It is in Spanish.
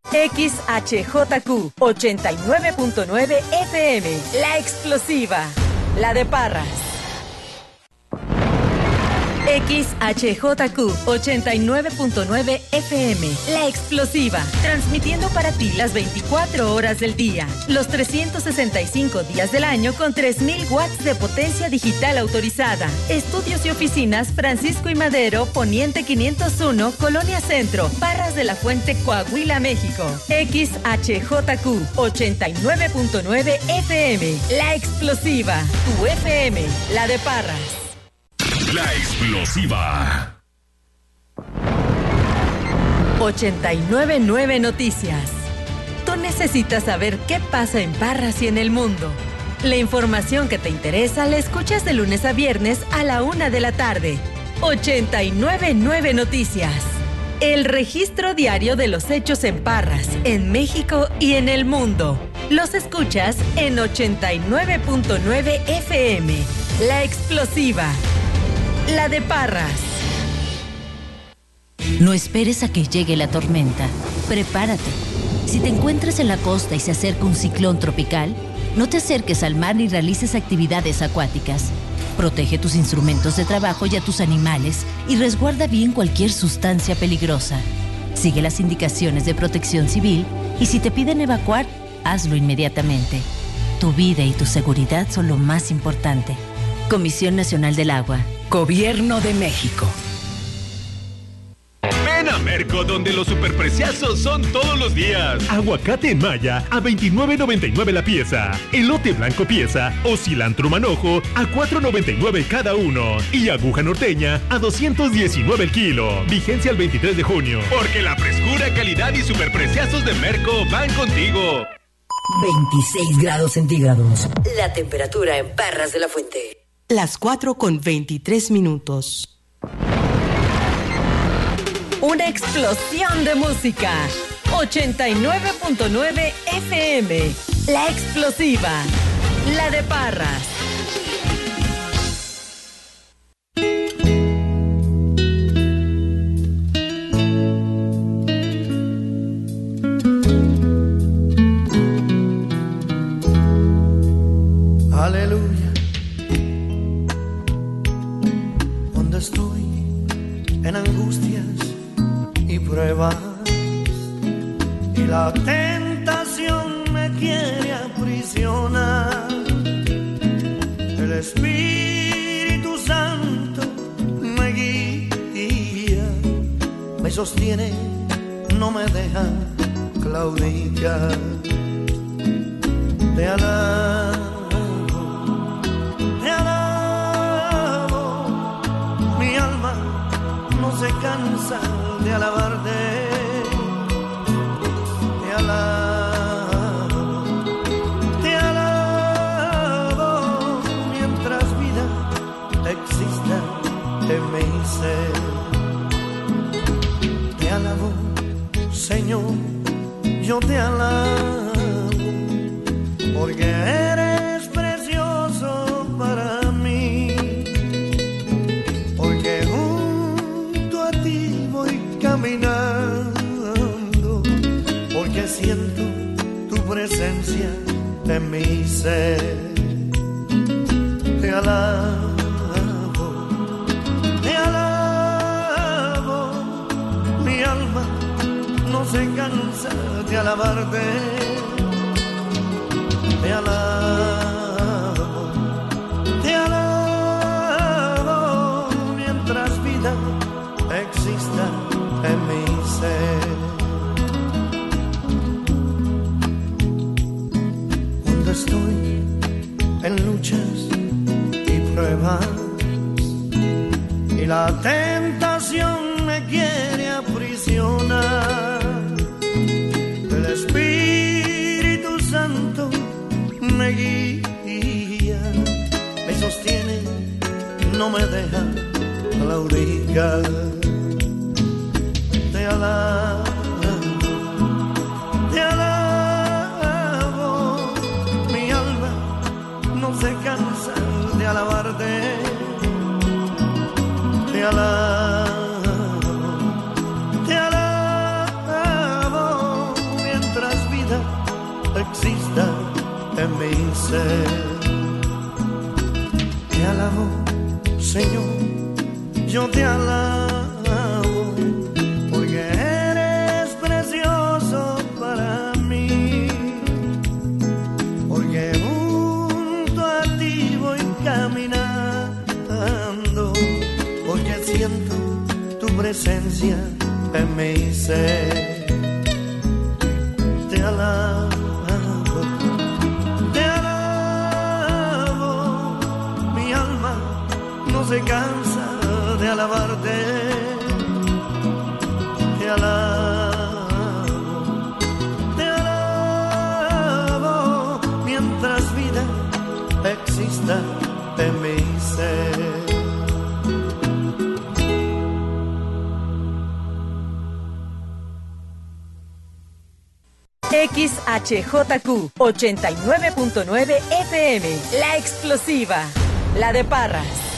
XHJQ 89.9 FM, La Explosiva, la de Parras. XHJQ 89.9 FM, La Explosiva, transmitiendo para ti las 24 horas del día, los 365 días del año con 3.000 watts de potencia digital autorizada. Estudios y oficinas Francisco y Madero, Poniente 501, Colonia Centro, Parras de la Fuente, Coahuila, México. XHJQ 89.9 FM, La Explosiva, tu FM, la de Parras. La Explosiva. 89.9 Noticias. Tú necesitas saber qué pasa en Parras y en el mundo. La información que te interesa la escuchas de lunes a viernes a la 1 de la tarde. 89.9 Noticias. El registro diario de los hechos en Parras, en México y en el mundo. Los escuchas en 89.9 FM. La Explosiva, la de Parras. No esperes a que llegue la tormenta. Prepárate. Si te encuentras en la costa y se acerca un ciclón tropical, no te acerques al mar ni realices actividades acuáticas. Protege tus instrumentos de trabajo y a tus animales y resguarda bien cualquier sustancia peligrosa. Sigue las indicaciones de Protección Civil y si te piden evacuar, hazlo inmediatamente. Tu vida y tu seguridad son lo más importante. Comisión Nacional del Agua. Gobierno de México. Ven a Merco, donde los superpreciazos son todos los días. Aguacate en Maya a $29.99 la pieza. Elote blanco pieza o cilantro manojo a $4.99 cada uno. Y aguja norteña a $219 el kilo. Vigencia el 23 de junio. Porque la frescura, calidad y superpreciazos de Merco van contigo. 26 grados centígrados. La temperatura en Parras de la Fuente. Las 4:23. Una explosión de música. 89.9 FM. La Explosiva, la de Parras. Aleluya. Cuando estoy en angustias y pruebas y la tentación me quiere aprisionar, el Espíritu Santo me guía, me sostiene, no me deja claudicar. Te alabo, mi alma no se cansa de alabarte. Te alabo, mientras vida exista en mi ser. Te alabo, Señor, yo te alabo, porque eres precioso para mí, porque junto a ti voy caminando, porque siento tu presencia en mi ser. Te alabo, mi alma no se cansa de alabarte. Te alabo, mientras vida exista en mi ser. Cuando estoy en luchas y pruebas y la tentación me quiere aprisionar, el Espíritu Santo me guía, me sostiene, no me deja claudicar. Te alabo, mi alma no se cansa de alabarte. Te alabo, exista en mi ser. Te alabo, Señor, yo te alabo, porque eres precioso para mí, porque junto a ti voy caminando, porque siento tu presencia en mi ser. Te alabo, mi alma no se cansa de alabarte. Te alabo, mientras vida exista en mi ser. XHJQ 89.9 FM, La Explosiva, la de Parras.